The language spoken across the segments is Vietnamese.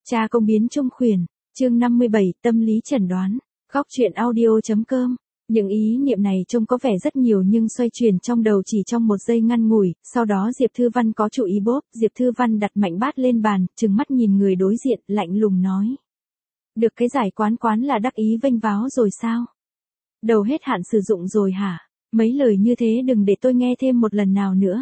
Cha công biến trung khuyển, chương 57, tâm lý chẩn đoán, góc truyện audio.com. Những ý niệm này trông có vẻ rất nhiều nhưng xoay chuyển trong đầu chỉ trong một giây ngắn ngủi, sau đó Diệp Thư Văn có chú ý bốp, Diệp Thư Văn đặt mạnh bát lên bàn, trừng mắt nhìn người đối diện, lạnh lùng nói. Được cái giải quán là đắc ý vênh váo rồi sao? Đầu hết hạn sử dụng rồi hả? Mấy lời như thế đừng để tôi nghe thêm một lần nào nữa.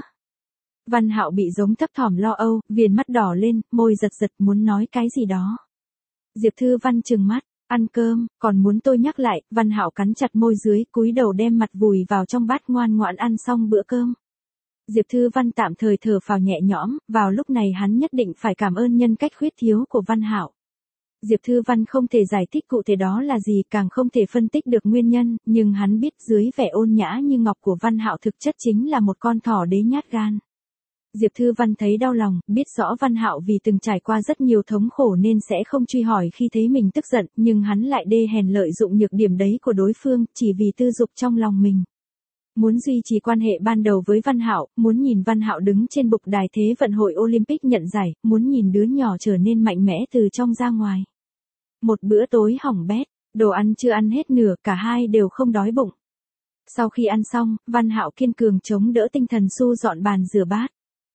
Văn Hạo bị giống thấp thỏm lo âu, viền mắt đỏ lên, môi giật giật muốn nói cái gì đó. Diệp Thư Văn trừng mắt, ăn cơm, còn muốn tôi nhắc lại, Văn Hạo cắn chặt môi dưới, cúi đầu đem mặt vùi vào trong bát ngoan ngoãn ăn xong bữa cơm. Diệp Thư Văn tạm thời thở phào nhẹ nhõm, vào lúc này hắn nhất định phải cảm ơn nhân cách khuyết thiếu của Văn Hạo. Diệp Thư Văn không thể giải thích cụ thể đó là gì, càng không thể phân tích được nguyên nhân, nhưng hắn biết dưới vẻ ôn nhã như ngọc của Văn Hạo thực chất chính là một con thỏ đế nhát gan. Diệp Thư Văn thấy đau lòng, biết rõ Văn Hạo vì từng trải qua rất nhiều thống khổ nên sẽ không truy hỏi khi thấy mình tức giận, nhưng hắn lại đê hèn lợi dụng nhược điểm đấy của đối phương, chỉ vì tư dục trong lòng mình. Muốn duy trì quan hệ ban đầu với Văn Hạo, muốn nhìn Văn Hạo đứng trên bục đài Thế vận hội Olympic nhận giải, muốn nhìn đứa nhỏ trở nên mạnh mẽ từ trong ra ngoài. Một bữa tối hỏng bét, đồ ăn chưa ăn hết nửa, cả hai đều không đói bụng. Sau khi ăn xong, Văn Hạo kiên cường chống đỡ tinh thần Su dọn bàn rửa bát.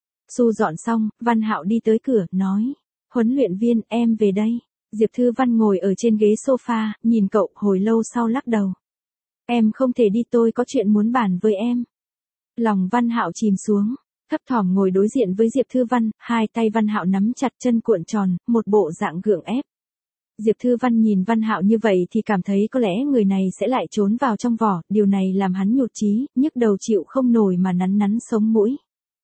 Su dọn xong, Văn Hạo đi tới cửa, nói. Huấn luyện viên, em về đây. Diệp Thư Văn ngồi ở trên ghế sofa, nhìn cậu, hồi lâu sau lắc đầu. Em không thể đi, tôi có chuyện muốn bàn với em. Lòng Văn Hạo chìm xuống, thấp thỏm ngồi đối diện với Diệp Thư Văn, hai tay Văn Hạo nắm chặt chân cuộn tròn, một bộ dạng gượng ép. Diệp Thư Văn nhìn Văn Hạo như vậy thì cảm thấy có lẽ người này sẽ lại trốn vào trong vỏ, điều này làm hắn nhụt chí, nhức đầu chịu không nổi mà nắn sống mũi.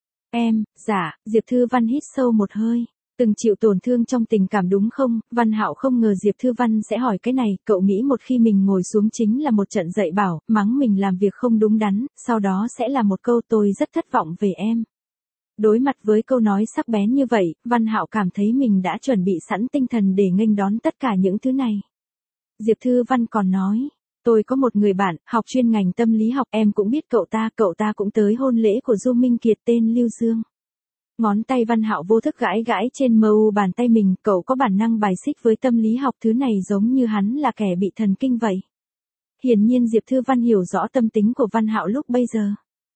Em, dạ, Diệp Thư Văn hít sâu một hơi. Từng chịu tổn thương trong tình cảm đúng không? Văn Hạo không ngờ Diệp Thư Văn sẽ hỏi cái này, cậu nghĩ một khi mình ngồi xuống chính là một trận dạy bảo, mắng mình làm việc không đúng đắn, sau đó sẽ là một câu tôi rất thất vọng về em. Đối mặt với câu nói sắc bén như vậy, Văn Hạo cảm thấy mình đã chuẩn bị sẵn tinh thần để nghênh đón tất cả những thứ này. Diệp Thư Văn còn nói. Tôi có một người bạn, học chuyên ngành tâm lý học, em cũng biết cậu ta cũng tới hôn lễ của Du Minh Kiệt tên Lưu Dương. Ngón tay Văn Hạo vô thức gãi trên mu bàn tay mình, cậu có bản năng bài xích với tâm lý học, thứ này giống như hắn là kẻ bị thần kinh vậy. Hiển nhiên Diệp Thư Văn hiểu rõ tâm tính của Văn Hạo lúc bây giờ.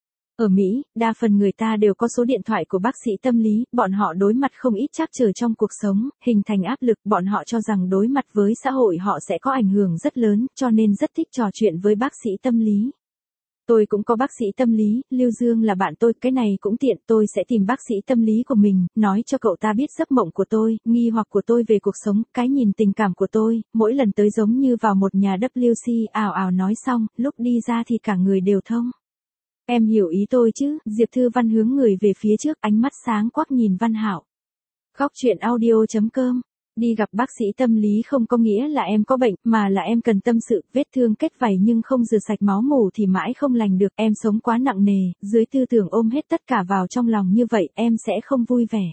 Ở Mỹ, đa phần người ta đều có số điện thoại của bác sĩ tâm lý, bọn họ đối mặt không ít trắc trở trong cuộc sống, hình thành áp lực, bọn họ cho rằng đối mặt với xã hội họ sẽ có ảnh hưởng rất lớn, cho nên rất thích trò chuyện với bác sĩ tâm lý. Tôi cũng có bác sĩ tâm lý, Lưu Dương là bạn tôi, cái này cũng tiện, tôi sẽ tìm bác sĩ tâm lý của mình, nói cho cậu ta biết giấc mộng của tôi, nghi hoặc của tôi về cuộc sống, cái nhìn tình cảm của tôi, mỗi lần tới giống như vào một nhà WC, ào nói xong, lúc đi ra thì cả người đều thông. Em hiểu ý tôi chứ? Diệp Thư Văn hướng người về phía trước, ánh mắt sáng quắc nhìn Văn Hạo. Góc truyện audio.com. Đi gặp bác sĩ tâm lý không có nghĩa là em có bệnh, mà là em cần tâm sự, vết thương kết vảy nhưng không rửa sạch máu mủ thì mãi không lành được, em sống quá nặng nề, dưới tư tưởng ôm hết tất cả vào trong lòng như vậy, em sẽ không vui vẻ.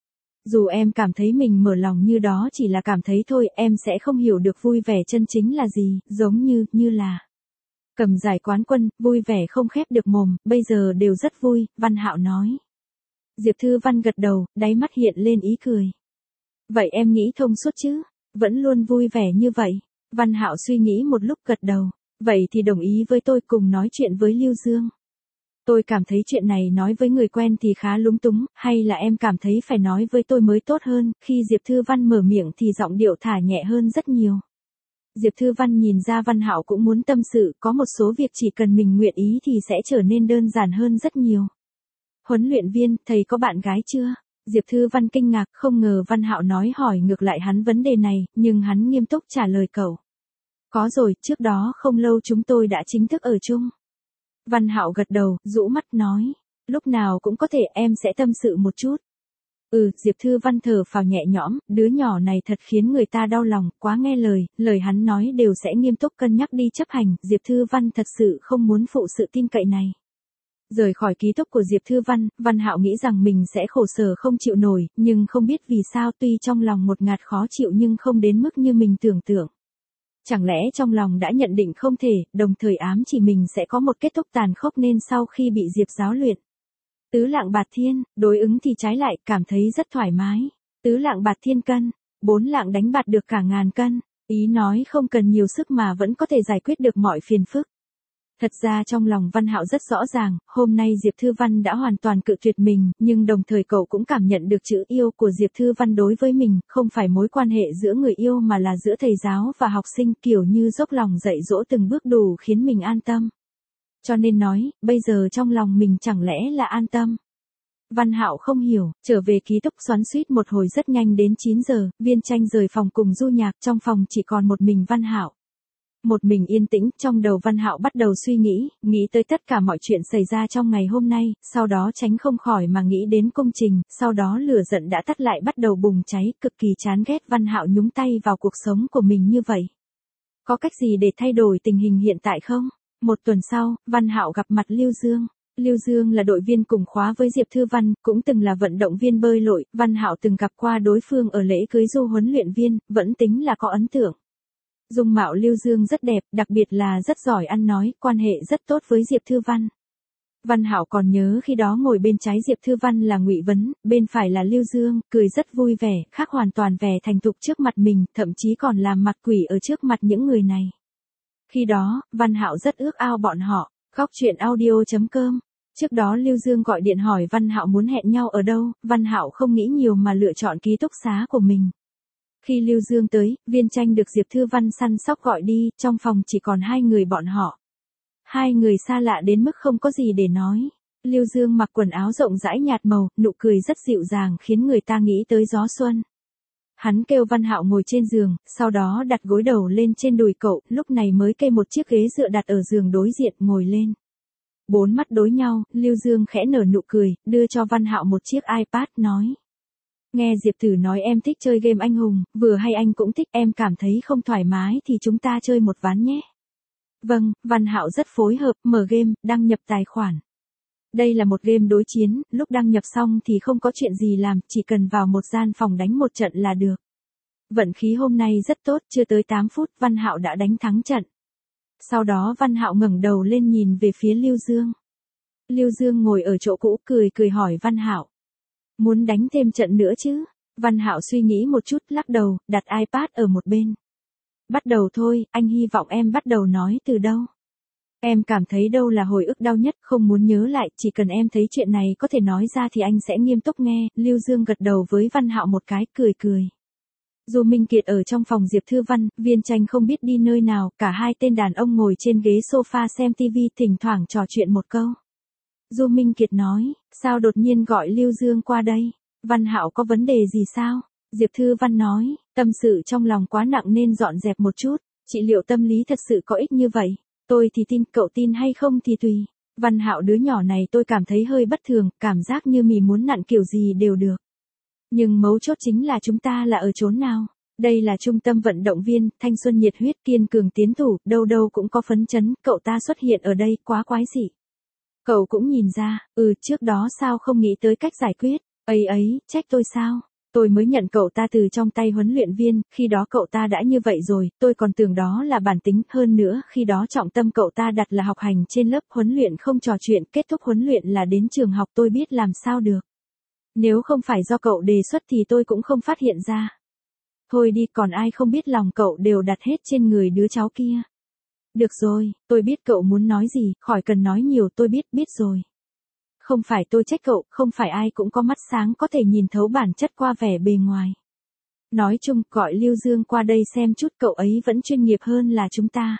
Dù em cảm thấy mình mở lòng như đó chỉ là cảm thấy thôi, em sẽ không hiểu được vui vẻ chân chính là gì, giống như là cầm giải quán quân, vui vẻ không khép được mồm, bây giờ đều rất vui, Văn Hạo nói. Diệp Thư Văn gật đầu, đáy mắt hiện lên ý cười. Vậy em nghĩ thông suốt chứ? Vẫn luôn vui vẻ như vậy. Văn Hạo suy nghĩ một lúc gật đầu. Vậy thì đồng ý với tôi cùng nói chuyện với Lưu Dương. Tôi cảm thấy chuyện này nói với người quen thì khá lúng túng, hay là em cảm thấy phải nói với tôi mới tốt hơn, khi Diệp Thư Văn mở miệng thì giọng điệu thả nhẹ hơn rất nhiều. Diệp Thư Văn nhìn ra Văn Hạo cũng muốn tâm sự, có một số việc chỉ cần mình nguyện ý thì sẽ trở nên đơn giản hơn rất nhiều. Huấn luyện viên, thầy có bạn gái chưa? Diệp Thư Văn kinh ngạc, không ngờ Văn Hạo nói hỏi ngược lại hắn vấn đề này, nhưng hắn nghiêm túc trả lời cậu. Có rồi, trước đó không lâu chúng tôi đã chính thức ở chung. Văn Hạo gật đầu, rũ mắt nói. Lúc nào cũng có thể, em sẽ tâm sự một chút. Diệp Thư Văn thở phào nhẹ nhõm, đứa nhỏ này thật khiến người ta đau lòng, quá nghe lời hắn nói đều sẽ nghiêm túc cân nhắc đi chấp hành, Diệp Thư Văn thật sự không muốn phụ sự tin cậy này. Rời khỏi ký túc của Diệp Thư Văn, Văn Hạo nghĩ rằng mình sẽ khổ sở không chịu nổi, nhưng không biết vì sao tuy trong lòng một ngạt khó chịu nhưng không đến mức như mình tưởng tượng. Chẳng lẽ trong lòng đã nhận định không thể, đồng thời ám chỉ mình sẽ có một kết thúc tàn khốc nên sau khi bị Diệp giáo luyện. Tứ Lạng Bạt Thiên, đối ứng thì trái lại, cảm thấy rất thoải mái. Tứ Lạng Bạt Thiên cân, 4 lạng đánh bạt được cả ngàn cân, ý nói không cần nhiều sức mà vẫn có thể giải quyết được mọi phiền phức. Thật ra trong lòng Văn Hạo rất rõ ràng, hôm nay Diệp Thư Văn đã hoàn toàn cự tuyệt mình, nhưng đồng thời cậu cũng cảm nhận được chữ yêu của Diệp Thư Văn đối với mình, không phải mối quan hệ giữa người yêu mà là giữa thầy giáo và học sinh, kiểu như dốc lòng dạy dỗ từng bước đủ khiến mình an tâm. Cho nên nói, bây giờ trong lòng mình chẳng lẽ là an tâm. Văn Hạo không hiểu, trở về ký túc xoắn xuýt một hồi rất nhanh đến 9 giờ, Viên Tranh rời phòng cùng Du Nhạc, trong phòng chỉ còn một mình Văn Hạo. Một mình yên tĩnh, trong đầu Văn Hạo bắt đầu suy nghĩ tới tất cả mọi chuyện xảy ra trong ngày hôm nay, sau đó tránh không khỏi mà nghĩ đến công trình, sau đó lửa giận đã tắt lại bắt đầu bùng cháy, cực kỳ chán ghét Văn Hạo nhúng tay vào cuộc sống của mình như vậy. Có cách gì để thay đổi tình hình hiện tại không? Một tuần sau, Văn Hạo gặp mặt Lưu Dương. Lưu Dương là đội viên cùng khóa với Diệp Thư Văn, cũng từng là vận động viên bơi lội, Văn Hạo từng gặp qua đối phương ở lễ cưới Du huấn luyện viên, vẫn tính là có ấn tượng. Dung mạo Lưu Dương rất đẹp, đặc biệt là rất giỏi ăn nói, quan hệ rất tốt với Diệp Thư Văn. Văn Hạo còn nhớ khi đó ngồi bên trái Diệp Thư Văn là Ngụy Vấn, bên phải là Lưu Dương, cười rất vui vẻ, khác hoàn toàn vẻ thành thục trước mặt mình, thậm chí còn làm mặt quỷ ở trước mặt những người này. Khi đó, Văn Hạo rất ước ao bọn họ. Góc truyện audio.com. Trước đó Lưu Dương gọi điện hỏi Văn Hạo muốn hẹn nhau ở đâu, Văn Hạo không nghĩ nhiều mà lựa chọn ký túc xá của mình. Khi Lưu Dương tới, Viên Tranh được Diệp Thư Văn săn sóc gọi đi, trong phòng chỉ còn hai người bọn họ. Hai người xa lạ đến mức không có gì để nói. Lưu Dương mặc quần áo rộng rãi nhạt màu, nụ cười rất dịu dàng khiến người ta nghĩ tới gió xuân. Hắn kêu Văn Hạo ngồi trên giường, sau đó đặt gối đầu lên trên đùi cậu, lúc này mới kê một chiếc ghế dựa đặt ở giường đối diện, ngồi lên. Bốn mắt đối nhau, Lưu Dương khẽ nở nụ cười, đưa cho Văn Hạo một chiếc iPad, nói. Nghe Diệp Tử nói em thích chơi game anh hùng, vừa hay anh cũng thích, em cảm thấy không thoải mái thì chúng ta chơi một ván nhé. Vâng, Văn Hạo rất phối hợp, mở game, đăng nhập tài khoản. Đây là một game đối chiến, lúc đăng nhập xong thì không có chuyện gì làm, chỉ cần vào một gian phòng đánh một trận là được. Vận khí hôm nay rất tốt, chưa tới 8 phút, Văn Hạo đã đánh thắng trận. Sau đó Văn Hạo ngẩng đầu lên nhìn về phía Lưu Dương. Lưu Dương ngồi ở chỗ cũ, cười hỏi Văn Hạo. Muốn đánh thêm trận nữa chứ? Văn Hạo suy nghĩ một chút, lắc đầu, đặt iPad ở một bên. Bắt đầu thôi, anh hy vọng em bắt đầu nói từ đâu. Em cảm thấy đâu là hồi ức đau nhất, không muốn nhớ lại, chỉ cần em thấy chuyện này có thể nói ra thì anh sẽ nghiêm túc nghe. Lưu Dương gật đầu với Văn Hạo một cái, cười. Du Minh Kiệt ở trong phòng Diệp Thư Văn, Viên Tranh không biết đi nơi nào, cả hai tên đàn ông ngồi trên ghế sofa xem TV, thỉnh thoảng trò chuyện một câu. Du Minh Kiệt nói, sao đột nhiên gọi Lưu Dương qua đây? Văn Hạo có vấn đề gì sao? Diệp Thư Văn nói, tâm sự trong lòng quá nặng nên dọn dẹp một chút, trị liệu tâm lý thật sự có ích như vậy. Tôi thì tin, cậu tin hay không thì tùy. Văn Hạo đứa nhỏ này tôi cảm thấy hơi bất thường, cảm giác như mì muốn nặn kiểu gì đều được. Nhưng mấu chốt chính là chúng ta là ở chốn nào? Đây là trung tâm vận động viên, thanh xuân nhiệt huyết, kiên cường tiến thủ, đâu đâu cũng có phấn chấn, cậu ta xuất hiện ở đây, quá quái dị. Cậu cũng nhìn ra, trước đó sao không nghĩ tới cách giải quyết, ấy, trách tôi sao? Tôi mới nhận cậu ta từ trong tay huấn luyện viên, khi đó cậu ta đã như vậy rồi, tôi còn tưởng đó là bản tính, hơn nữa, khi đó trọng tâm cậu ta đặt là học hành trên lớp, huấn luyện không trò chuyện, kết thúc huấn luyện là đến trường học, tôi biết làm sao được. Nếu không phải do cậu đề xuất thì tôi cũng không phát hiện ra. Thôi đi, còn ai không biết lòng cậu đều đặt hết trên người đứa cháu kia. Được rồi, tôi biết cậu muốn nói gì, khỏi cần nói nhiều, tôi biết rồi. Không phải tôi trách cậu, không phải ai cũng có mắt sáng có thể nhìn thấu bản chất qua vẻ bề ngoài. Nói chung, gọi Lưu Dương qua đây xem chút, cậu ấy vẫn chuyên nghiệp hơn là chúng ta.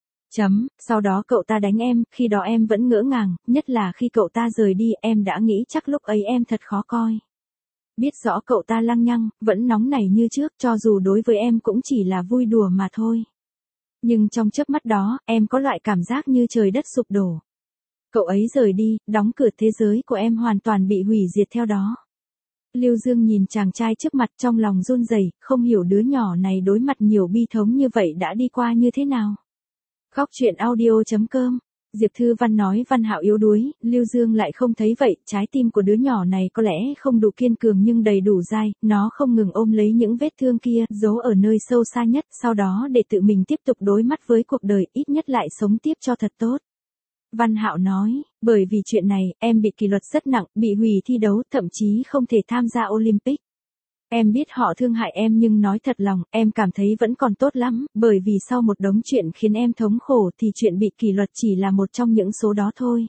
Sau đó cậu ta đánh em, khi đó em vẫn ngỡ ngàng, nhất là khi cậu ta rời đi, em đã nghĩ chắc lúc ấy em thật khó coi. Biết rõ cậu ta lăng nhăng, vẫn nóng nảy như trước, cho dù đối với em cũng chỉ là vui đùa mà thôi. Nhưng trong chớp mắt đó, em có loại cảm giác như trời đất sụp đổ. Cậu ấy rời đi, đóng cửa, thế giới của em hoàn toàn bị hủy diệt theo đó. Lưu Dương nhìn chàng trai trước mặt trong lòng run rẩy, không hiểu đứa nhỏ này đối mặt nhiều bi thống như vậy đã đi qua như thế nào. Góc truyện audio.com. Diệp Thư Văn nói Văn Hạo yếu đuối, Lưu Dương lại không thấy vậy, trái tim của đứa nhỏ này có lẽ không đủ kiên cường nhưng đầy đủ dai, nó không ngừng ôm lấy những vết thương kia, giấu ở nơi sâu xa nhất, sau đó để tự mình tiếp tục đối mặt với cuộc đời, ít nhất lại sống tiếp cho thật tốt. Văn Hạo nói, bởi vì chuyện này, em bị kỷ luật rất nặng, bị hủy thi đấu, thậm chí không thể tham gia Olympic. Em biết họ thương hại em nhưng nói thật lòng, em cảm thấy vẫn còn tốt lắm, bởi vì sau một đống chuyện khiến em thống khổ thì chuyện bị kỷ luật chỉ là một trong những số đó thôi.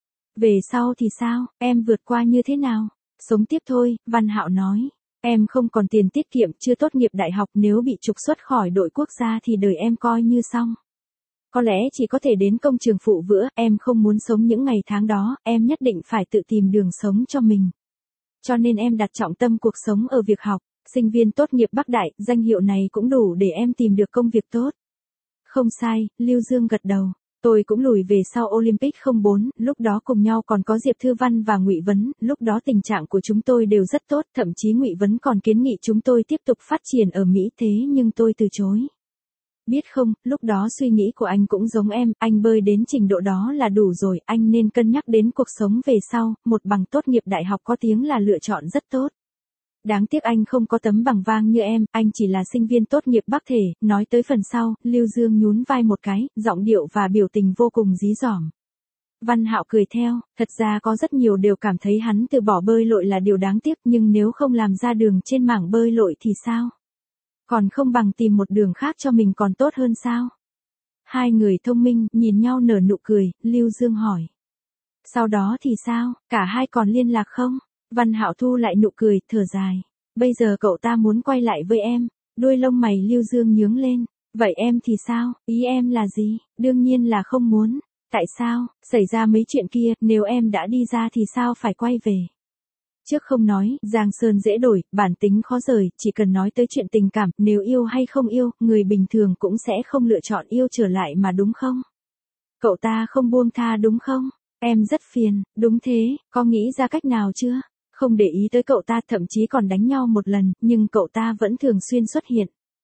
Về sau thì sao, em vượt qua như thế nào? Sống tiếp thôi, Văn Hạo nói. Em không còn tiền tiết kiệm, chưa tốt nghiệp đại học, nếu bị trục xuất khỏi đội quốc gia thì đời em coi như xong. Có lẽ chỉ có thể đến công trường phụ vữa, em không muốn sống những ngày tháng đó, em nhất định phải tự tìm đường sống cho mình. Cho nên em đặt trọng tâm cuộc sống ở việc học, sinh viên tốt nghiệp Bắc Đại, danh hiệu này cũng đủ để em tìm được công việc tốt. Không sai, Lưu Dương gật đầu. Tôi cũng lùi về sau Olympic 04, lúc đó cùng nhau còn có Diệp Thư Văn và Ngụy Vấn, lúc đó tình trạng của chúng tôi đều rất tốt, thậm chí Ngụy Vấn còn kiến nghị chúng tôi tiếp tục phát triển ở Mỹ, thế nhưng tôi từ chối. Biết không, lúc đó suy nghĩ của anh cũng giống em, anh bơi đến trình độ đó là đủ rồi, anh nên cân nhắc đến cuộc sống về sau, một bằng tốt nghiệp đại học có tiếng là lựa chọn rất tốt. Đáng tiếc anh không có tấm bằng vang như em, anh chỉ là sinh viên tốt nghiệp Bắc thể, nói tới phần sau, Lưu Dương nhún vai một cái, giọng điệu và biểu tình vô cùng dí dỏm. Văn Hạo cười theo, thật ra có rất nhiều đều cảm thấy hắn từ bỏ bơi lội là điều đáng tiếc, nhưng nếu không làm ra đường trên mảng bơi lội thì sao? Còn không bằng tìm một đường khác cho mình còn tốt hơn sao? Hai người thông minh, nhìn nhau nở nụ cười, Lưu Dương hỏi. Sau đó thì sao, cả hai còn liên lạc không? Văn Hạo thu lại nụ cười, thở dài. Bây giờ cậu ta muốn quay lại với em. Đuôi lông mày Lưu Dương nhướng lên. Vậy em thì sao, ý em là gì? Đương nhiên là không muốn. Tại sao, xảy ra mấy chuyện kia, nếu em đã đi ra thì sao phải quay về? Trước không nói, Giang Sơn dễ đổi, bản tính khó rời, chỉ cần nói tới chuyện tình cảm, nếu yêu hay không yêu, người bình thường cũng sẽ không lựa chọn yêu trở lại mà đúng không? Cậu ta không buông tha đúng không? Em rất phiền, đúng thế, có nghĩ ra cách nào chưa? Không để ý tới cậu ta, thậm chí còn đánh nhau một lần, nhưng cậu ta vẫn thường xuyên xuất hiện.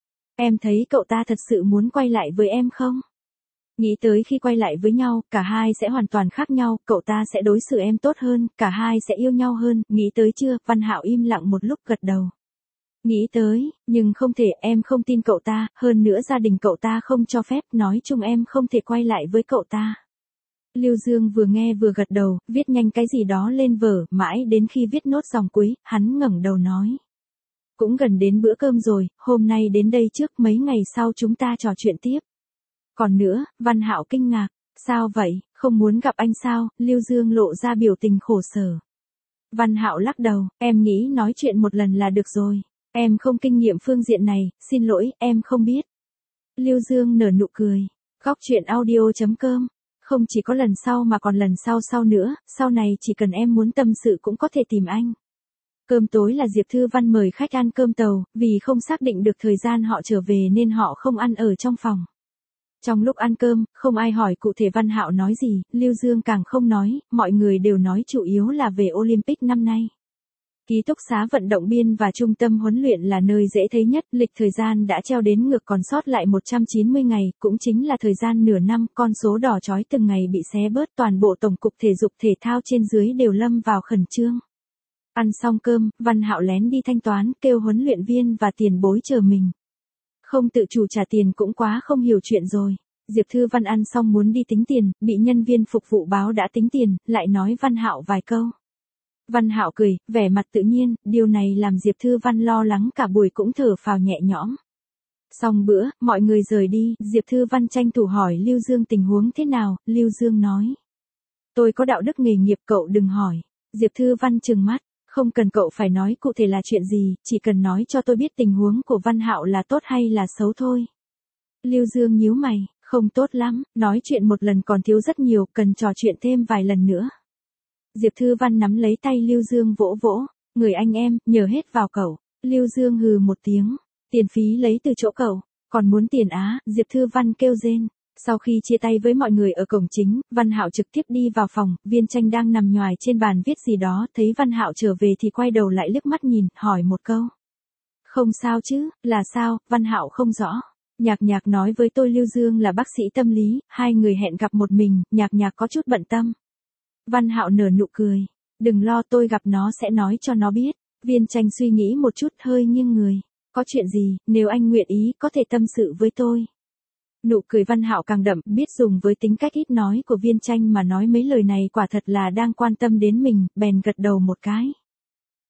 Em thấy cậu ta thật sự muốn quay lại với em không? Nghĩ tới khi quay lại với nhau, cả hai sẽ hoàn toàn khác nhau, cậu ta sẽ đối xử em tốt hơn, cả hai sẽ yêu nhau hơn, nghĩ tới chưa? Văn Hạo im lặng một lúc gật đầu. Nghĩ tới, nhưng không thể, em không tin cậu ta, hơn nữa gia đình cậu ta không cho phép, nói chung em không thể quay lại với cậu ta. Lưu Dương vừa nghe vừa gật đầu, viết nhanh cái gì đó lên vở, mãi đến khi viết nốt dòng cuối, hắn ngẩng đầu nói. Cũng gần đến bữa cơm rồi, hôm nay đến đây trước, mấy ngày sau chúng ta trò chuyện tiếp. Còn nữa, Văn Hạo kinh ngạc, sao vậy, không muốn gặp anh sao? Lưu Dương lộ ra biểu tình khổ sở. Văn Hạo lắc đầu, em nghĩ nói chuyện một lần là được rồi, em không kinh nghiệm phương diện này, xin lỗi, em không biết. Lưu Dương nở nụ cười, góc chuyện audio.com, không chỉ có lần sau mà còn lần sau nữa, sau này chỉ cần em muốn tâm sự cũng có thể tìm anh. Cơm tối là Diệp Thư Văn mời khách ăn cơm tàu, vì không xác định được thời gian họ trở về nên họ không ăn ở trong phòng. Trong lúc ăn cơm, không ai hỏi cụ thể Văn Hạo nói gì, Lưu Dương càng không nói, mọi người đều nói chủ yếu là về Olympic năm nay. Ký túc xá vận động viên và trung tâm huấn luyện là nơi dễ thấy nhất, lịch thời gian đã treo đến ngược còn sót lại 190 ngày, cũng chính là thời gian nửa năm, con số đỏ chói từng ngày bị xé bớt, toàn bộ tổng cục thể dục thể thao trên dưới đều lâm vào khẩn trương. Ăn xong cơm, Văn Hạo lén đi thanh toán, kêu huấn luyện viên và tiền bối chờ mình. Không tự chủ trả tiền cũng quá không hiểu chuyện rồi. Diệp Thư Văn ăn xong muốn đi tính tiền, bị nhân viên phục vụ báo đã tính tiền, lại nói Văn Hạo vài câu. Văn Hạo cười, vẻ mặt tự nhiên, điều này làm Diệp Thư Văn lo lắng cả buổi cũng thở phào nhẹ nhõm. Xong bữa, mọi người rời đi, Diệp Thư Văn tranh thủ hỏi Lưu Dương tình huống thế nào, Lưu Dương nói. Tôi có đạo đức nghề nghiệp, cậu đừng hỏi. Diệp Thư Văn trừng mắt, không cần cậu phải nói cụ thể là chuyện gì, chỉ cần nói cho tôi biết tình huống của Văn Hạo là tốt hay là xấu thôi. Lưu Dương nhíu mày, không tốt lắm, nói chuyện một lần còn thiếu rất nhiều, cần trò chuyện thêm vài lần nữa. Diệp Thư Văn nắm lấy tay Lưu Dương vỗ vỗ, người anh em, nhờ hết vào cậu. Lưu Dương hừ một tiếng, tiền phí lấy từ chỗ cậu, còn muốn tiền á, Diệp Thư Văn kêu rên. Sau khi chia tay với mọi người ở cổng chính, Văn Hạo trực tiếp đi vào phòng, Viên Tranh đang nằm nhoài trên bàn viết gì đó, thấy Văn Hạo trở về thì quay đầu lại liếc mắt nhìn, hỏi một câu. Không sao chứ, là sao, Văn Hạo không rõ. Nhạc Nhạc nói với tôi Lưu Dương là bác sĩ tâm lý, hai người hẹn gặp một mình, Nhạc Nhạc có chút bận tâm. Văn Hạo nở nụ cười, đừng lo tôi gặp nó sẽ nói cho nó biết. Viên Tranh suy nghĩ một chút hơi nghiêng người, có chuyện gì, nếu anh nguyện ý có thể tâm sự với tôi. Nụ cười Văn Hạo càng đậm, biết dùng với tính cách ít nói của Viên Tranh mà nói mấy lời này quả thật là đang quan tâm đến mình, bèn gật đầu một cái.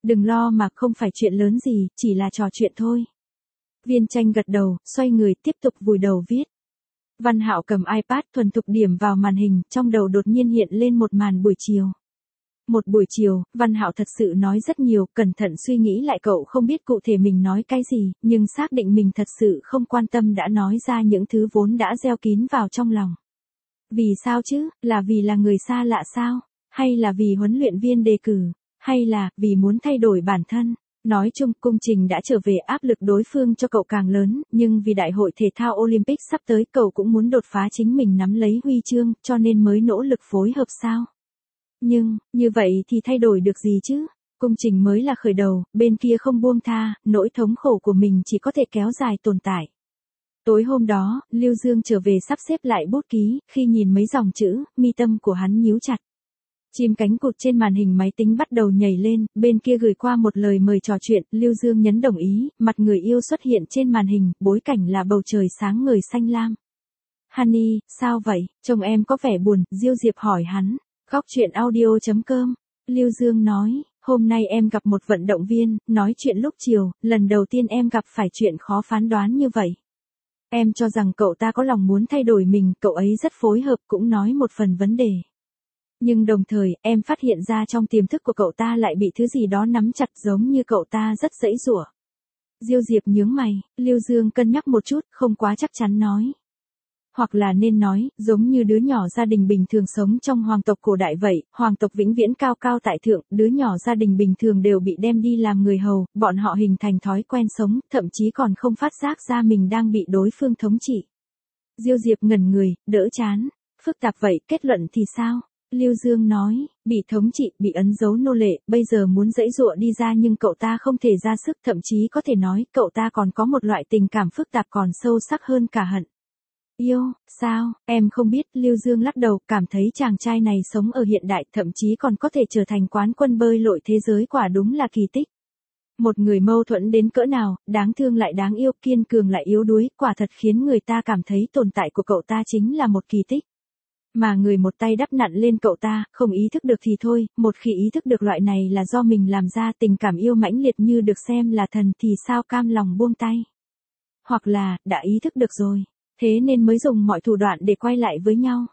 Đừng lo mà, không phải chuyện lớn gì, chỉ là trò chuyện thôi. Viên Tranh gật đầu, xoay người tiếp tục vùi đầu viết. Văn Hạo cầm iPad thuần thục điểm vào màn hình, trong đầu đột nhiên hiện lên một màn buổi chiều. Một buổi chiều, Văn Hạo thật sự nói rất nhiều, cẩn thận suy nghĩ lại cậu không biết cụ thể mình nói cái gì, nhưng xác định mình thật sự không quan tâm đã nói ra những thứ vốn đã gieo kín vào trong lòng. Vì sao chứ, là vì là người xa lạ sao? Hay là vì huấn luyện viên đề cử? Hay là vì muốn thay đổi bản thân? Nói chung, cung trình đã trở về, áp lực đối phương cho cậu càng lớn, nhưng vì đại hội thể thao Olympic sắp tới cậu cũng muốn đột phá chính mình nắm lấy huy chương, cho nên mới nỗ lực phối hợp sao? Nhưng, như vậy thì thay đổi được gì chứ? Cung trình mới là khởi đầu, bên kia không buông tha, nỗi thống khổ của mình chỉ có thể kéo dài tồn tại. Tối hôm đó, Lưu Dương trở về sắp xếp lại bút ký, khi nhìn mấy dòng chữ, mi tâm của hắn nhíu chặt. Chim cánh cụt trên màn hình máy tính bắt đầu nhảy lên, bên kia gửi qua một lời mời trò chuyện, Lưu Dương nhấn đồng ý, mặt người yêu xuất hiện trên màn hình, bối cảnh là bầu trời sáng ngời xanh lam. Honey, sao vậy, trông em có vẻ buồn, Diêu Diệp hỏi hắn. Góc truyện audio.com, Lưu Dương nói, hôm nay em gặp một vận động viên, nói chuyện lúc chiều, lần đầu tiên em gặp phải chuyện khó phán đoán như vậy. Em cho rằng cậu ta có lòng muốn thay đổi mình, cậu ấy rất phối hợp cũng nói một phần vấn đề. Nhưng đồng thời, em phát hiện ra trong tiềm thức của cậu ta lại bị thứ gì đó nắm chặt giống như cậu ta rất giãy giụa. Diêu Diệp nhướng mày, Lưu Dương cân nhắc một chút, không quá chắc chắn nói. Hoặc là nên nói, giống như đứa nhỏ gia đình bình thường sống trong hoàng tộc cổ đại vậy, hoàng tộc vĩnh viễn cao cao tại thượng, đứa nhỏ gia đình bình thường đều bị đem đi làm người hầu, bọn họ hình thành thói quen sống, thậm chí còn không phát giác ra mình đang bị đối phương thống trị. Diêu Diệp ngẩn người, đỡ chán, phức tạp vậy, kết luận thì sao? Lưu Dương nói, bị thống trị, bị ấn dấu nô lệ, bây giờ muốn giãy giụa đi ra nhưng cậu ta không thể ra sức, thậm chí có thể nói, cậu ta còn có một loại tình cảm phức tạp còn sâu sắc hơn cả hận. Yêu, sao, em không biết, Lưu Dương lắc đầu, cảm thấy chàng trai này sống ở hiện đại, thậm chí còn có thể trở thành quán quân bơi lội thế giới, quả đúng là kỳ tích. Một người mâu thuẫn đến cỡ nào, đáng thương lại đáng yêu, kiên cường lại yếu đuối, quả thật khiến người ta cảm thấy tồn tại của cậu ta chính là một kỳ tích. Mà người một tay đắp nặn lên cậu ta, không ý thức được thì thôi, một khi ý thức được loại này là do mình làm ra, tình cảm yêu mãnh liệt như được xem là thần thì sao cam lòng buông tay. Hoặc là, đã ý thức được rồi, thế nên mới dùng mọi thủ đoạn để quay lại với nhau.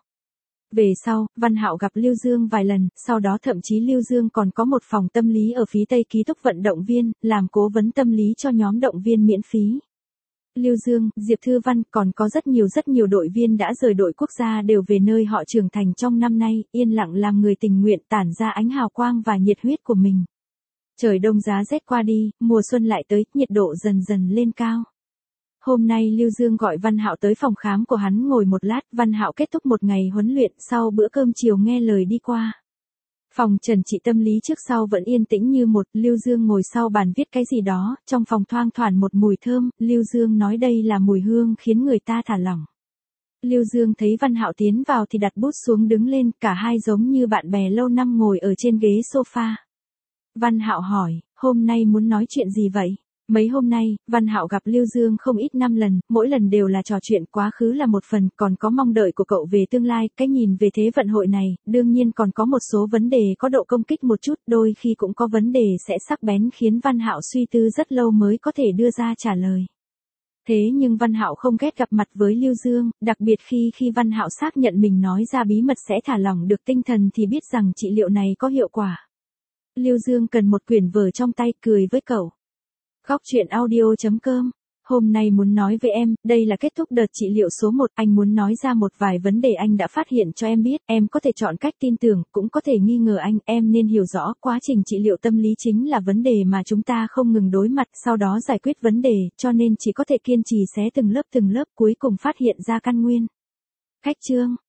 Về sau, Văn Hạo gặp Lưu Dương vài lần, sau đó thậm chí Lưu Dương còn có một phòng tâm lý ở phía Tây ký túc vận động viên, làm cố vấn tâm lý cho nhóm động viên miễn phí. Lưu Dương, Diệp Thư Văn, còn có rất nhiều đội viên đã rời đội quốc gia đều về nơi họ trưởng thành trong năm nay, yên lặng làm người tình nguyện tản ra ánh hào quang và nhiệt huyết của mình. Trời đông giá rét qua đi, mùa xuân lại tới, nhiệt độ dần dần lên cao. Hôm nay Lưu Dương gọi Văn Hạo tới phòng khám của hắn ngồi một lát, Văn Hạo kết thúc một ngày huấn luyện, sau bữa cơm chiều nghe lời đi qua. Phòng trần trị tâm lý trước sau vẫn yên tĩnh như một, Lưu Dương ngồi sau bàn viết cái gì đó, trong phòng thoang thoảng một mùi thơm, Lưu Dương nói đây là mùi hương khiến người ta thả lỏng. Lưu Dương thấy Văn Hạo tiến vào thì đặt bút xuống đứng lên, cả hai giống như bạn bè lâu năm ngồi ở trên ghế sofa. Văn Hạo hỏi, hôm nay muốn nói chuyện gì vậy? Mấy hôm nay, Văn Hạo gặp Lưu Dương không ít 5 lần, mỗi lần đều là trò chuyện, quá khứ là một phần, còn có mong đợi của cậu về tương lai, cái nhìn về thế vận hội này, đương nhiên còn có một số vấn đề có độ công kích một chút, đôi khi cũng có vấn đề sẽ sắc bén khiến Văn Hạo suy tư rất lâu mới có thể đưa ra trả lời. Thế nhưng Văn Hạo không ghét gặp mặt với Lưu Dương, đặc biệt khi Văn Hạo xác nhận mình nói ra bí mật sẽ thả lỏng được tinh thần thì biết rằng trị liệu này có hiệu quả. Lưu Dương cần một quyển vở trong tay, cười với cậu. Góc truyện audio.com, hôm nay muốn nói với em, đây là kết thúc đợt trị liệu số 1, anh muốn nói ra một vài vấn đề anh đã phát hiện cho em biết, em có thể chọn cách tin tưởng, cũng có thể nghi ngờ anh, em nên hiểu rõ, quá trình trị liệu tâm lý chính là vấn đề mà chúng ta không ngừng đối mặt, sau đó giải quyết vấn đề, cho nên chỉ có thể kiên trì xé từng lớp cuối cùng phát hiện ra căn nguyên. Cách chương